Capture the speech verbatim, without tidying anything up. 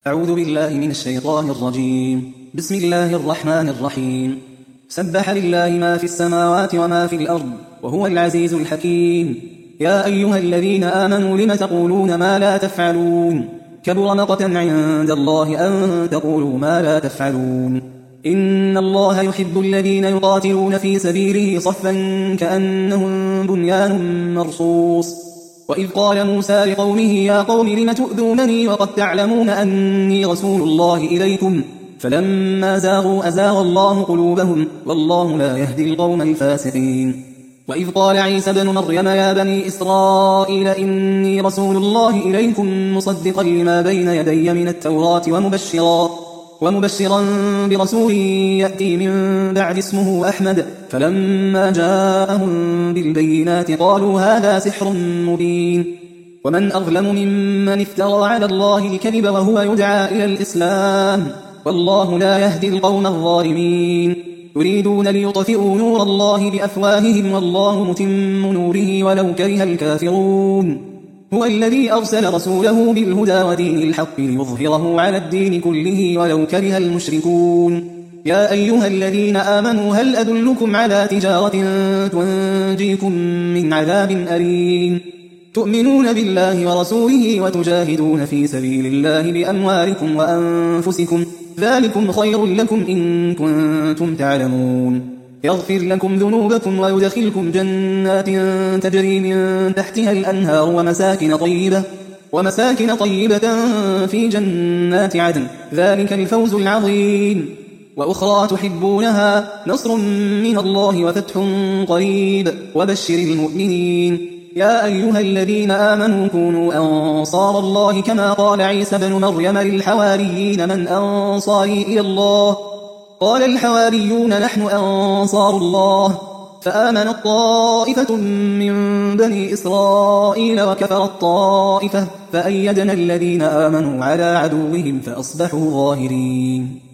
أعوذ بالله من الشيطان الرجيم. بسم الله الرحمن الرحيم. سبح لله ما في السماوات وما في الأرض وهو العزيز الحكيم. يا أيها الذين آمنوا لم تقولون ما لا تفعلون كبر مقتا عند الله أن تقولوا ما لا تفعلون. إن الله يحب الذين يقاتلون في سبيله صفا كأنهم بنيان مرصوص. وإذ قال موسى لقومه يا قوم لم تؤذونني وقد تعلمون أني رسول الله إليكم فلما زاغوا أزاغ الله قلوبهم والله لا يهدي القوم الفاسقين. وإذ قال عيسى بن مريم يا بني إسرائيل إني رسول الله إليكم مصدقا لما بين يدي من التوراة ومبشرا ومبشرا برسول يأتي من بعد اسمه أحمد. فلما جاءهم بالبينات قالوا هذا سحر مبين. ومن أظلم ممن افترى على الله الكذب وهو يدعى إلى الإسلام والله لا يهدي القوم الظالمين. يريدون ليطفئوا نور الله بأفواههم والله متم نوره ولو كره الكافرون. هو الذي أرسل رسوله بالهدى ودين الحق ليظهره على الدين كله ولو كره المشركون. يا أيها الذين آمنوا هل أدلكم على تجارة تنجيكم من عذاب أليم تؤمنون بالله ورسوله وتجاهدون في سبيل الله بأموالكم وأنفسكم ذلكم خير لكم إن كنتم تعلمون. يغفر لكم ذنوبكم ويدخلكم جنات تجري من تحتها الأنهار ومساكن طيبة ومساكن طيبة في جنات عدن ذلك الفوز العظيم. وأخرى تحبونها نصر من الله وفتح قريب وبشر المؤمنين. يا أيها الذين آمنوا كونوا أنصار الله كما قال عيسى بن مريم للحواريين من أنصاري إلى الله قال الحواريون نحن أنصار الله. فآمنت طائفة من بني إسرائيل وكفرت طائفة فأيدنا الذين آمنوا على عدوهم فأصبحوا ظاهرين.